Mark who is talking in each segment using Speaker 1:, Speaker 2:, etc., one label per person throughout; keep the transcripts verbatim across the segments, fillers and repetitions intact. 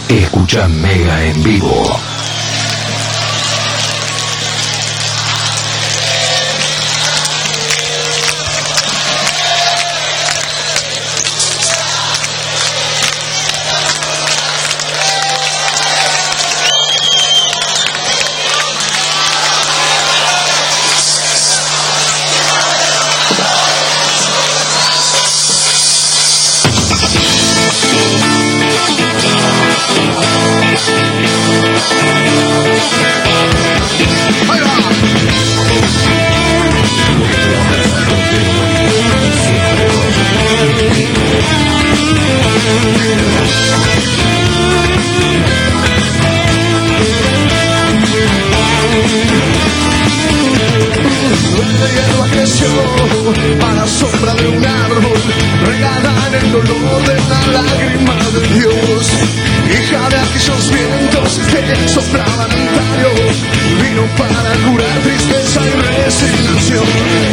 Speaker 1: Escucha Mega en vivo.
Speaker 2: A la sombra de un árbol, regada en el dolor de la lágrima de Dios. Hija de aquellos vientos que soplaban antaño, vino para curar tristeza y resignación.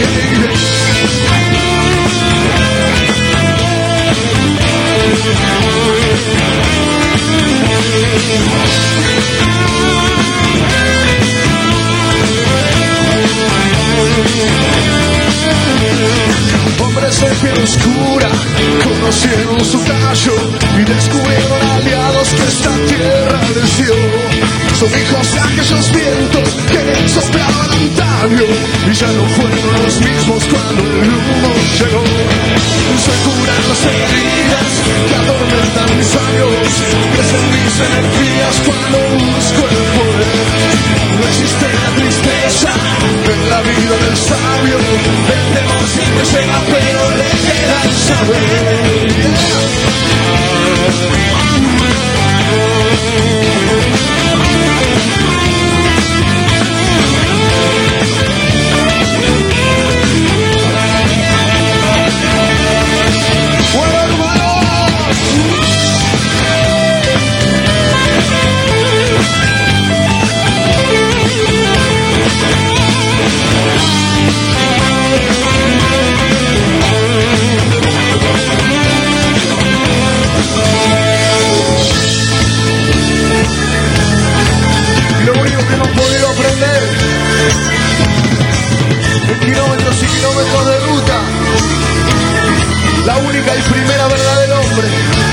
Speaker 2: Hombres de piel oscura conocieron su tallo y descubrieron aliados que esta tierra les dio. Son hijos de aquellos vientos que soplaban antaño y ya no fueron los mismos cuando el humo llegó. Se curan las heridas que atormentan mis años, crecen mis energías cuando busco el poder. No existe la tristeza en la vida del sabio, el temor siempre llega pero le queda el saber. Kilómetros y kilómetros de ruta, la única y primera verdad del hombre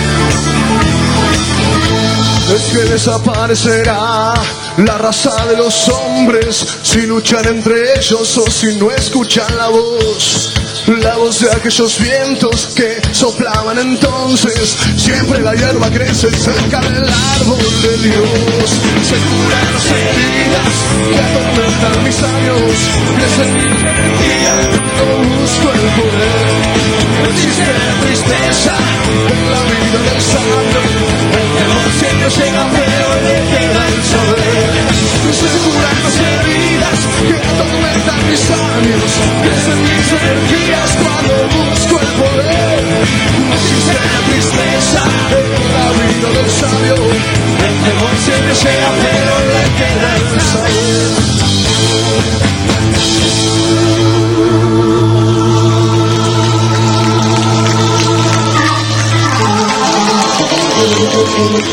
Speaker 2: es que desaparecerá la raza de los hombres si luchan entre ellos o si no escuchan la voz. La voz de aquellos vientos que soplaban entonces. Siempre la hierba crece cerca del árbol de Dios. Se curan las heridas que atormentan mis años, crecen mi energía cuando busco el poder. No existe la tristeza en la vida del sabio, el temor siempre llega pero le queda el saber. Se curan las heridas que atormentan mis años, crecen mis energías cuando busco el poder. No existe la tristeza en la vida del sabio, el temor siempre llega pero le queda el saber.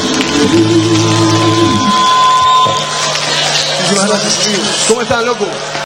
Speaker 2: ¿Cómo están, loco?